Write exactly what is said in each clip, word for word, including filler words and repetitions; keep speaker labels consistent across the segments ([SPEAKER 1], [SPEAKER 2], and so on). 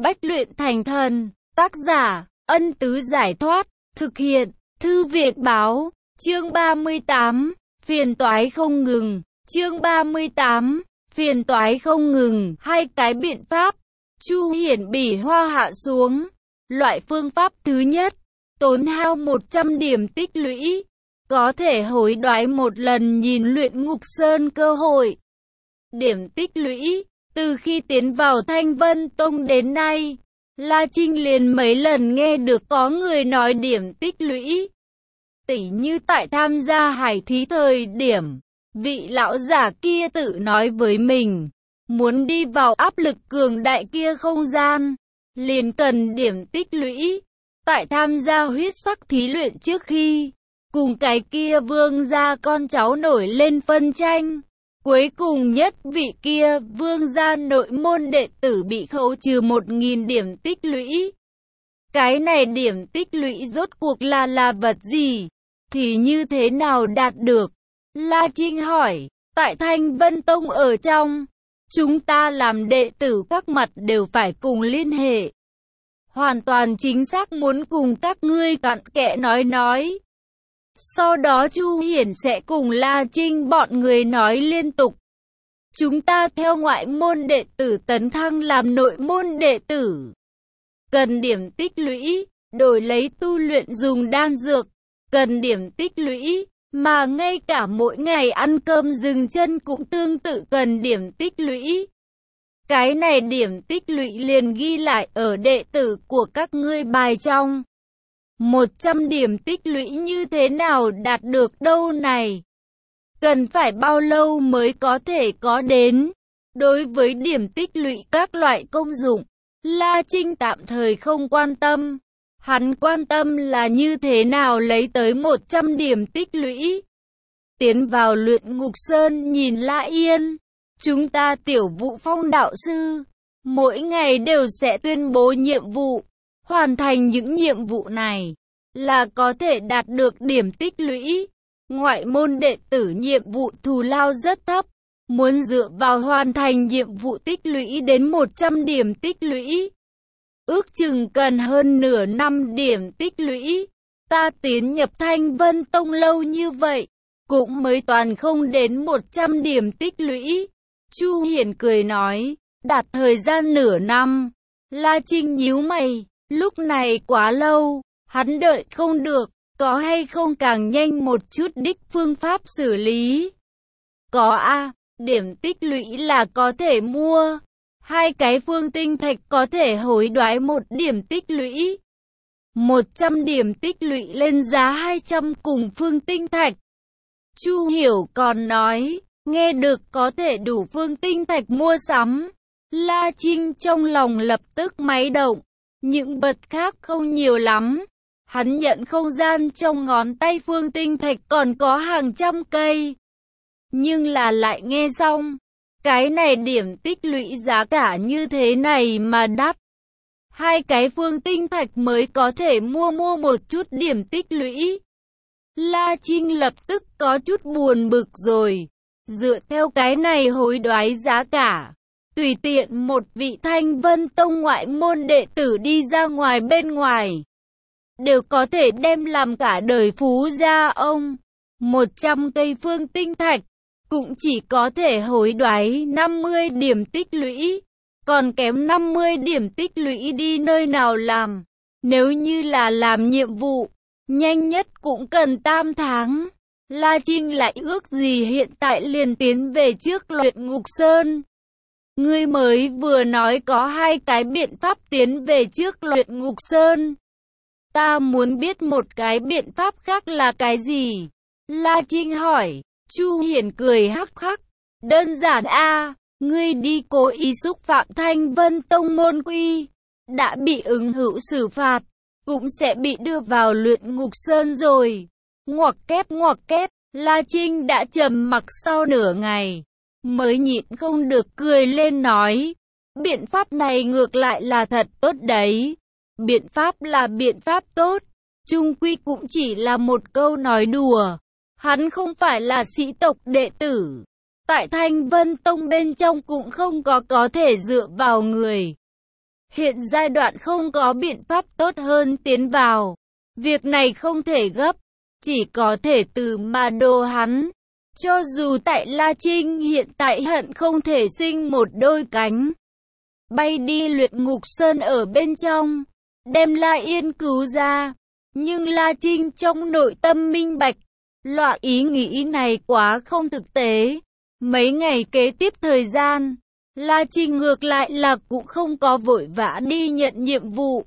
[SPEAKER 1] Bách luyện thành thần. Tác giả, Ân Tứ Giải Thoát. Thực hiện, Thư viện Báo. Chương ba mươi tám. Phiền toái không ngừng. Chương ba mươi tám. Phiền toái không ngừng. Hai cái biện pháp. Chu Hiển bỉ hoa hạ xuống. Loại phương pháp thứ nhất. Tốn hao một trăm điểm tích lũy. Có thể hối đoái một lần nhìn luyện ngục sơn cơ hội. Điểm tích lũy. Từ khi tiến vào Thanh Vân Tông đến nay, La Trinh liền mấy lần nghe được có người nói điểm tích lũy. Tỉ như tại tham gia hải thí thời điểm, vị lão giả kia tự nói với mình, muốn đi vào áp lực cường đại kia không gian, liền cần điểm tích lũy. Tại tham gia huyết sắc thí luyện trước khi, cùng cái kia vương gia con cháu nổi lên phân tranh. Cuối cùng nhất vị kia vương gia nội môn đệ tử bị khấu trừ một nghìn điểm tích lũy. Cái này điểm tích lũy rốt cuộc là là vật gì? Thì như thế nào đạt được? La Trinh hỏi, tại Thanh Vân Tông ở trong, chúng ta làm đệ tử các mặt đều phải cùng liên hệ. Hoàn toàn chính xác muốn cùng các ngươi cặn kẽ nói nói. Sau đó Chu Hiển sẽ cùng La Trinh bọn người nói liên tục. Chúng ta theo ngoại môn đệ tử tấn thăng làm nội môn đệ tử. Cần điểm tích lũy, đổi lấy tu luyện dùng đan dược. Cần điểm tích lũy, mà ngay cả mỗi ngày ăn cơm dừng chân cũng tương tự cần điểm tích lũy. Cái này điểm tích lũy liền ghi lại ở đệ tử của các ngươi bài trong. một trăm điểm tích lũy như thế nào đạt được đâu này? Cần phải bao lâu mới có thể có đến? Đối với điểm tích lũy các loại công dụng, La Trinh tạm thời không quan tâm. Hắn quan tâm là như thế nào lấy tới một trăm điểm tích lũy. Tiến vào luyện ngục sơn nhìn La Yên. Chúng ta tiểu Vũ Phong đạo sư, mỗi ngày đều sẽ tuyên bố nhiệm vụ. Hoàn thành những nhiệm vụ này là có thể đạt được điểm tích lũy. Ngoại môn đệ tử nhiệm vụ thù lao rất thấp. Muốn dựa vào hoàn thành nhiệm vụ tích lũy đến một trăm điểm tích lũy, ước chừng cần hơn nửa năm điểm tích lũy. Ta tiến nhập Thanh Vân Tông lâu như vậy, cũng mới toàn không đến một trăm điểm tích lũy. Chu Hiển cười nói, đạt thời gian nửa năm. La Trinh nhíu mày, lúc này quá lâu, hắn đợi không được, có hay không càng nhanh một chút đích phương pháp xử lý? Có a, điểm tích lũy là có thể mua. Hai cái phương tinh thạch có thể hối đoái một điểm tích lũy. một trăm điểm tích lũy lên giá hai trăm cùng phương tinh thạch. Chu Hiểu còn nói, nghe được có thể đủ phương tinh thạch mua sắm. La Trinh trong lòng lập tức máy động. Những vật khác không nhiều lắm. Hắn nhận không gian trong ngón tay phương tinh thạch còn có hàng trăm cây. Nhưng là lại nghe xong, cái này điểm tích lũy giá cả như thế này mà đắt. Hai cái phương tinh thạch mới có thể mua mua một chút điểm tích lũy. La Trinh lập tức có chút buồn bực rồi. Dựa theo cái này hối đoái giá cả, tùy tiện một vị Thanh Vân Tông ngoại môn đệ tử đi ra ngoài bên ngoài, đều có thể đem làm cả đời phú gia ông. một trăm cây phương tinh thạch, cũng chỉ có thể hối đoái năm mươi điểm tích lũy. Còn kém năm mươi điểm tích lũy đi nơi nào làm? Nếu như là làm nhiệm vụ, nhanh nhất cũng cần tam tháng. La Trinh lại ước gì hiện tại liền tiến về trước luyện ngục sơn. Ngươi mới vừa nói có hai cái biện pháp tiến về trước luyện ngục sơn. Ta muốn biết một cái biện pháp khác là cái gì? La Trinh hỏi. Chu Hiển cười hắc hắc. Đơn giản a, ngươi đi cố ý xúc phạm Thanh Vân Tông môn quy, đã bị ứng hữu xử phạt, cũng sẽ bị đưa vào luyện ngục sơn rồi. Ngoặc kép ngoặc kép, La Trinh đã trầm mặc sau nửa ngày, mới nhịn không được cười lên nói. Biện pháp này ngược lại là thật tốt đấy. Biện pháp là biện pháp tốt, chung quy cũng chỉ là một câu nói đùa. Hắn không phải là sĩ tộc đệ tử. Tại Thanh Vân Tông bên trong cũng không có có thể dựa vào người. Hiện giai đoạn không có biện pháp tốt hơn tiến vào. Việc này không thể gấp, chỉ có thể từ mà đồ hắn. Cho dù tại La Trinh hiện tại hận không thể sinh một đôi cánh, bay đi Luyện Ngục Sơn ở bên trong, đem La Yên cứu ra. Nhưng La Trinh trong nội tâm minh bạch, loại ý nghĩ này quá không thực tế. Mấy ngày kế tiếp thời gian, La Trinh ngược lại là cũng không có vội vã đi nhận nhiệm vụ.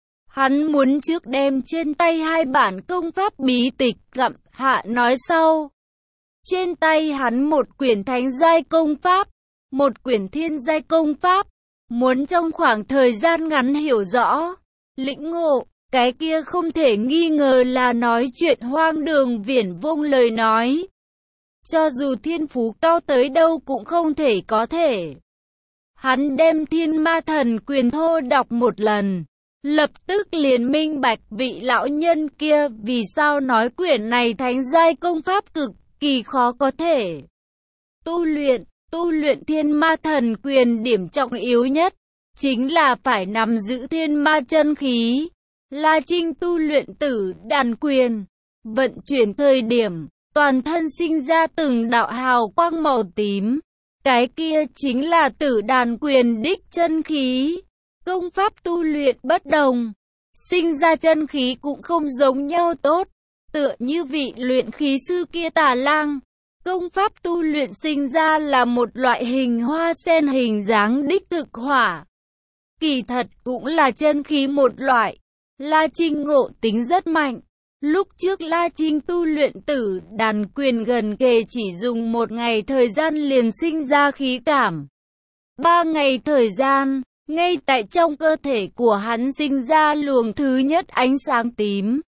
[SPEAKER 1] Hắn muốn trước đem trên tay hai bản công pháp bí tịch gặm hạ nói sau. Trên tay hắn một quyển thánh giai công pháp, một quyển thiên giai công pháp, muốn trong khoảng thời gian ngắn hiểu rõ, lĩnh ngộ, cái kia không thể nghi ngờ là nói chuyện hoang đường viển vông lời nói. Cho dù thiên phú cao tới đâu cũng không thể có thể. Hắn đem Thiên Ma Thần Quyền thô đọc một lần, lập tức liền minh bạch vị lão nhân kia vì sao nói quyển này thánh giai công pháp cực kỳ khó có thể tu luyện. Tu luyện Thiên Ma Thần Quyền điểm trọng yếu nhất chính là phải nắm giữ thiên ma chân khí. La Trinh tu luyện Tử Đàn Quyền, vận chuyển thời điểm toàn thân sinh ra từng đạo hào quang màu tím. Cái kia chính là Tử Đàn Quyền đích chân khí. Công pháp tu luyện bất đồng, sinh ra chân khí cũng không giống nhau tốt. Tựa như vị luyện khí sư kia Tà Lang, công pháp tu luyện sinh ra là một loại hình hoa sen hình dáng đích thực hỏa. Kỳ thật cũng là chân khí một loại. La Trinh ngộ tính rất mạnh. Lúc trước La Trinh tu luyện Tử Đàn Quyền gần kề chỉ dùng một ngày thời gian liền sinh ra khí cảm. Ba ngày thời gian, ngay tại trong cơ thể của hắn sinh ra luồng thứ nhất ánh sáng tím.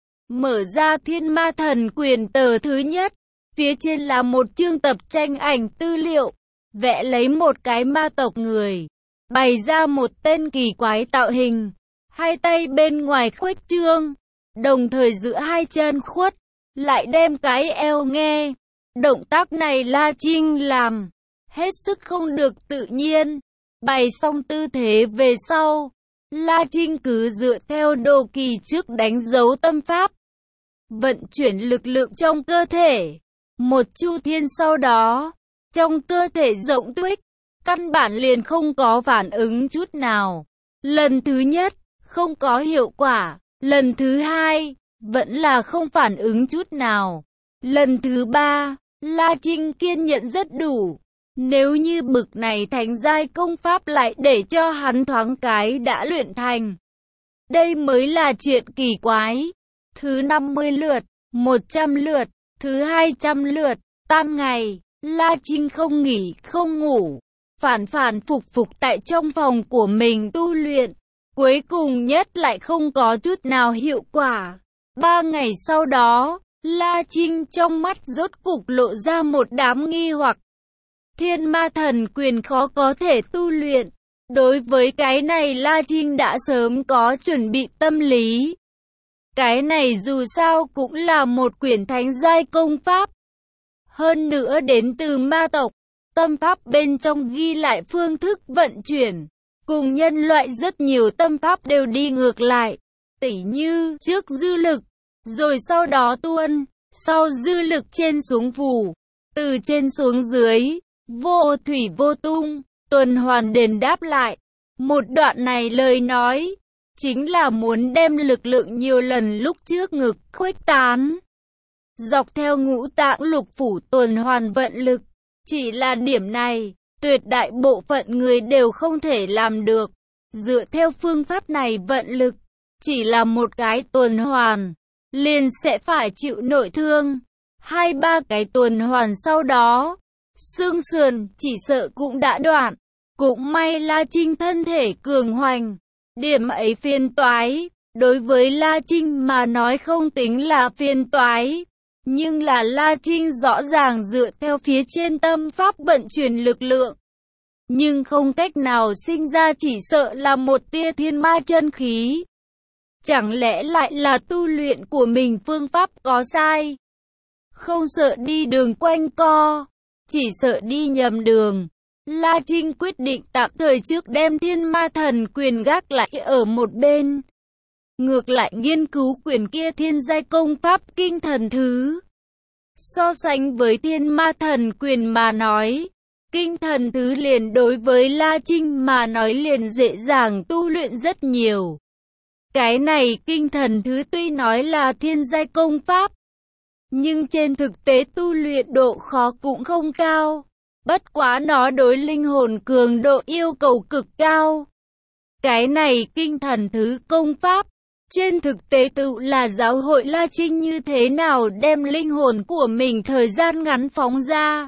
[SPEAKER 1] Mở ra Thiên Ma Thần Quyền tờ thứ nhất, phía trên là một chương tập tranh ảnh tư liệu, vẽ lấy một cái ma tộc người, bày ra một tên kỳ quái tạo hình, hai tay bên ngoài khuếch trương, đồng thời giữa hai chân khuất, lại đem cái eo nghe. Động tác này La Trinh làm hết sức không được tự nhiên. Bày xong tư thế về sau, La Trinh cứ dựa theo đồ kỳ trước đánh dấu tâm pháp, vận chuyển lực lượng trong cơ thể. Một chu thiên sau đó, trong cơ thể rộng tuếch, căn bản liền không có phản ứng chút nào. Lần thứ nhất, không có hiệu quả. Lần thứ hai, vẫn là không phản ứng chút nào. Lần thứ ba, La Trinh kiên nhẫn rất đủ. Nếu như bực này thánh giai công pháp lại để cho hắn thoáng cái đã luyện thành, đây mới là chuyện kỳ quái. Thứ năm mươi lượt, một trăm lượt, thứ hai trăm lượt, tam ngày, La Trinh không nghỉ, không ngủ, phản phản phục phục tại trong phòng của mình tu luyện. Cuối cùng nhất lại không có chút nào hiệu quả. Ba ngày sau đó, La Trinh trong mắt rốt cục lộ ra một đám nghi hoặc. Thiên Ma Thần Quyền khó có thể tu luyện. Đối với cái này La Trinh đã sớm có chuẩn bị tâm lý. Cái này dù sao cũng là một quyển thánh giai công pháp. Hơn nữa đến từ ma tộc, tâm pháp bên trong ghi lại phương thức vận chuyển, cùng nhân loại rất nhiều tâm pháp đều đi ngược lại. Tỉ như trước dư lực, rồi sau đó tuôn, sau dư lực trên xuống phủ, từ trên xuống dưới, vô thủy vô tung, tuần hoàn đền đáp lại. Một đoạn này lời nói, chính là muốn đem lực lượng nhiều lần lúc trước ngực khuếch tán. Dọc theo ngũ tạng lục phủ tuần hoàn vận lực, chỉ là điểm này, tuyệt đại bộ phận người đều không thể làm được. Dựa theo phương pháp này vận lực, chỉ là một cái tuần hoàn, liền sẽ phải chịu nội thương. Hai ba cái tuần hoàn sau đó, xương sườn chỉ sợ cũng đã đoạn. Cũng may La Trinh thân thể cường hoành, điểm ấy phiền toái, đối với La Trinh mà nói không tính là phiền toái. Nhưng là La Trinh rõ ràng dựa theo phía trên tâm pháp vận chuyển lực lượng, nhưng không cách nào sinh ra chỉ sợ là một tia thiên ma chân khí. Chẳng lẽ lại là tu luyện của mình phương pháp có sai? Không sợ đi đường quanh co, chỉ sợ đi nhầm đường. La Trinh quyết định tạm thời trước đem thiên ma thần quyền gác lại ở một bên. Ngược lại nghiên cứu quyền kia thiên giai công pháp kinh thần thứ. So sánh với thiên ma thần quyền mà nói, kinh thần thứ liền đối với La Trinh mà nói liền dễ dàng tu luyện rất nhiều. Cái này kinh thần thứ tuy nói là thiên giai công pháp, nhưng trên thực tế tu luyện độ khó cũng không cao. Bất quá nó đối linh hồn cường độ yêu cầu cực cao. Cái này kinh thần thứ công pháp, trên thực tế tự là giáo hội La Trinh như thế nào đem linh hồn của mình thời gian ngắn phóng ra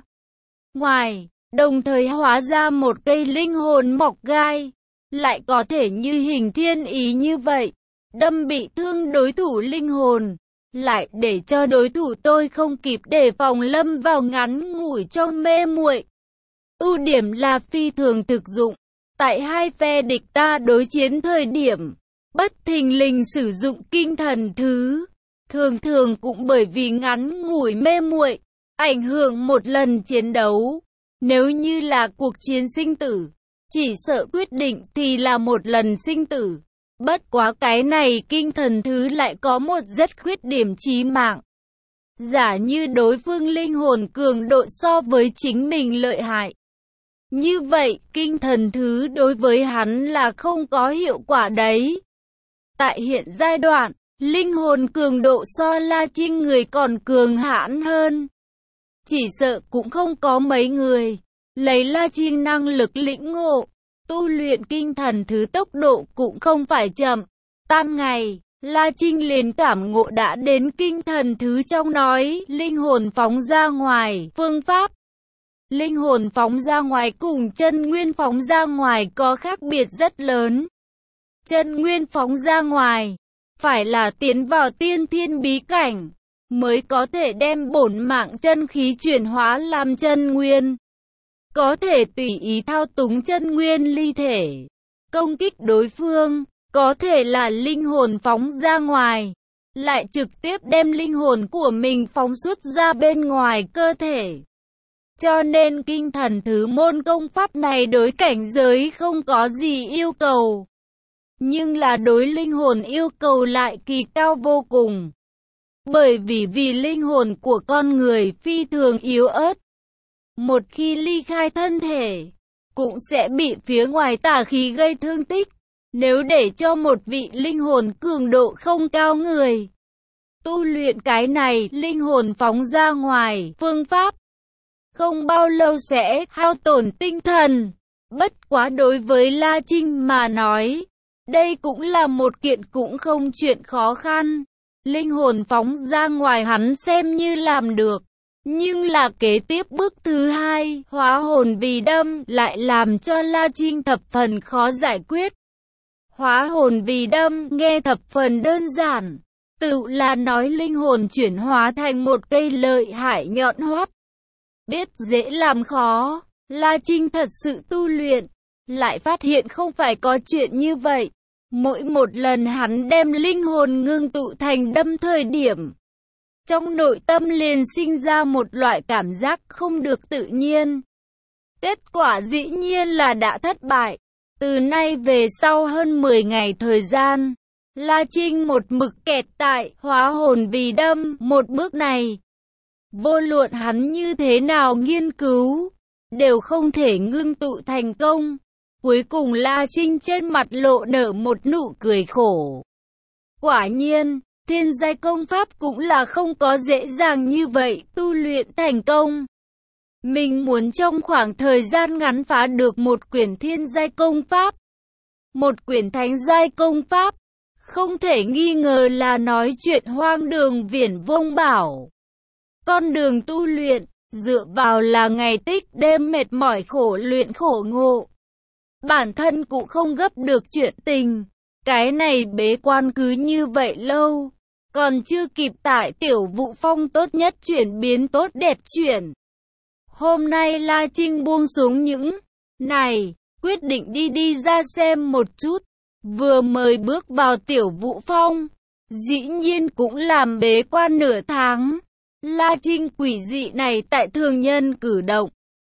[SPEAKER 1] ngoài, đồng thời hóa ra một cây linh hồn mọc gai, lại có thể như hình thiên ý như vậy, đâm bị thương đối thủ linh hồn, lại để cho đối thủ tôi không kịp đề phòng lâm vào ngắn ngủi trong mê muội. Ưu điểm là phi thường thực dụng, tại hai phe địch ta đối chiến thời điểm bất thình lình sử dụng kinh thần thứ, thường thường cũng bởi vì ngắn ngủi mê muội, ảnh hưởng một lần chiến đấu. Nếu như là cuộc chiến sinh tử, chỉ sợ quyết định thì là một lần sinh tử. Bất quá cái này kinh thần thứ lại có một rất khuyết điểm chí mạng. Giả như đối phương linh hồn cường độ so với chính mình lợi hại, như vậy kinh thần thứ đối với hắn là không có hiệu quả đấy. Tại hiện giai đoạn, linh hồn cường độ so La Trinh người còn cường hãn hơn. Chỉ sợ cũng không có mấy người lấy La Trinh năng lực lĩnh ngộ, tu luyện kinh thần thứ tốc độ cũng không phải chậm. Tam ngày, La Trinh liền cảm ngộ đã đến kinh thần thứ trong nói linh hồn phóng ra ngoài phương pháp. Linh hồn phóng ra ngoài cùng chân nguyên phóng ra ngoài có khác biệt rất lớn. Chân nguyên phóng ra ngoài, phải là tiến vào tiên thiên bí cảnh, mới có thể đem bổn mạng chân khí chuyển hóa làm chân nguyên. Có thể tùy ý thao túng chân nguyên ly thể, công kích đối phương, có thể là linh hồn phóng ra ngoài, lại trực tiếp đem linh hồn của mình phóng xuất ra bên ngoài cơ thể. Cho nên kinh thần thứ môn công pháp này đối cảnh giới không có gì yêu cầu, nhưng là đối linh hồn yêu cầu lại kỳ cao vô cùng. Bởi vì vì linh hồn của con người phi thường yếu ớt, một khi ly khai thân thể, cũng sẽ bị phía ngoài tà khí gây thương tích. Nếu để cho một vị linh hồn cường độ không cao người tu luyện cái này linh hồn phóng ra ngoài phương pháp, không bao lâu sẽ hao tổn tinh thần. Bất quá đối với La Trinh mà nói, đây cũng là một kiện cũng không chuyện khó khăn. Linh hồn phóng ra ngoài hắn xem như làm được. Nhưng là kế tiếp bước thứ hai, hóa hồn vì đâm, lại làm cho La Trinh thập phần khó giải quyết. Hóa hồn vì đâm, nghe thập phần đơn giản. Tự là nói linh hồn chuyển hóa thành một cây lợi hại nhọn hoắt. Biết dễ làm khó, La Trinh thật sự tu luyện, lại phát hiện không phải có chuyện như vậy. Mỗi một lần hắn đem linh hồn ngưng tụ thành đâm thời điểm, trong nội tâm liền sinh ra một loại cảm giác không được tự nhiên. Kết quả dĩ nhiên là đã thất bại. Từ nay về sau hơn mười ngày thời gian, La Trinh một mực kẹt tại hóa hồn vì đâm một bước này. Vô luận hắn như thế nào nghiên cứu, đều không thể ngưng tụ thành công. Cuối cùng La Trinh trên mặt lộ nở một nụ cười khổ. Quả nhiên, thiên giai công pháp cũng là không có dễ dàng như vậy tu luyện thành công. Mình muốn trong khoảng thời gian ngắn phá được một quyển thiên giai công pháp, một quyển thánh giai công pháp, không thể nghi ngờ là nói chuyện hoang đường viển vông bảo. Con đường tu luyện, dựa vào là ngày tích đêm mệt mỏi khổ luyện khổ ngộ. Bản thân cũng không gấp được chuyện tình. Cái này bế quan cứ như vậy lâu, còn chưa kịp tại Tiểu Vũ Phong tốt nhất chuyển biến tốt đẹp chuyển. Hôm nay La Trinh buông xuống những này, quyết định đi đi ra xem một chút. Vừa mới bước vào Tiểu Vũ Phong, dĩ nhiên cũng làm bế quan nửa tháng. La Trinh quỷ dị này tại thường nhân cử động,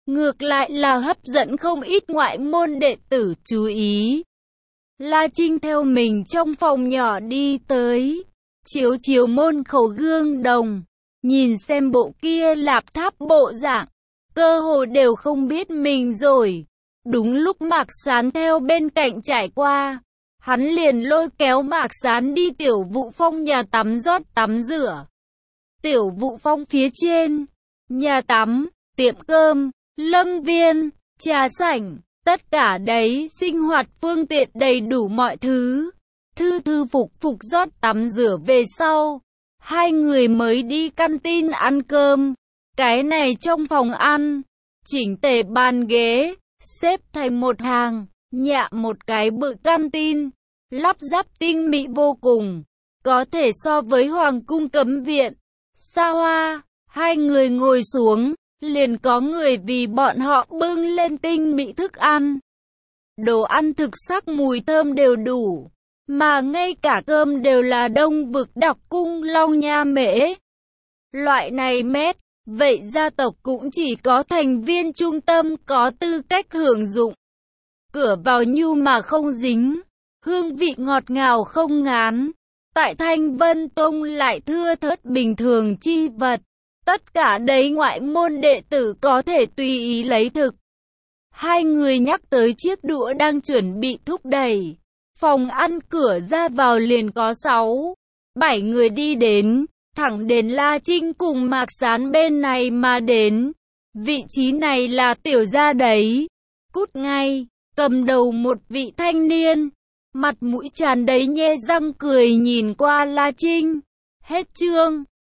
[SPEAKER 1] ngược lại là hấp dẫn không ít ngoại môn đệ tử chú ý. La Trinh theo mình trong phòng nhỏ đi tới, chiếu chiếu môn khẩu gương đồng, nhìn xem bộ kia lạp tháp bộ dạng, cơ hồ đều không biết mình rồi. Đúng lúc Mạc Sán theo bên cạnh trải qua, hắn liền lôi kéo Mạc Sán đi Tiểu Vũ Phong nhà tắm rót tắm rửa. Tiểu Vũ Phong phía trên, nhà tắm, tiệm cơm, lâm viên, trà sảnh, tất cả đấy sinh hoạt phương tiện đầy đủ mọi thứ. Thư thư phục phục rót tắm rửa về sau, hai người mới đi canteen ăn cơm. Cái này trong phòng ăn, chỉnh tề bàn ghế, xếp thành một hàng, nhạ một cái bự canteen, lắp ráp tinh mỹ vô cùng, có thể so với hoàng cung cấm viện. Xa hoa, hai người ngồi xuống, liền có người vì bọn họ bưng lên tinh mỹ thức ăn. Đồ ăn thực sắc mùi thơm đều đủ, mà ngay cả cơm đều là Đông Vực Đặc Cung Long Nha Mễ. Loại này mét, vậy gia tộc cũng chỉ có thành viên trung tâm có tư cách hưởng dụng. Cửa vào nhu mà không dính, hương vị ngọt ngào không ngán. Tại Thanh Vân Tông lại thưa thớt bình thường chi vật, tất cả đấy ngoại môn đệ tử có thể tùy ý lấy thực. Hai người nhắc tới chiếc đũa đang chuẩn bị thúc đẩy. Phòng ăn cửa ra vào liền có sáu, bảy người đi đến, thẳng đến La Trinh cùng Mạc Sán bên này mà đến. Vị trí này là tiểu gia đấy. Cút ngay, cầm đầu một vị thanh niên, mặt mũi tràn đầy nhe răng cười nhìn qua La Trinh. Hết chương.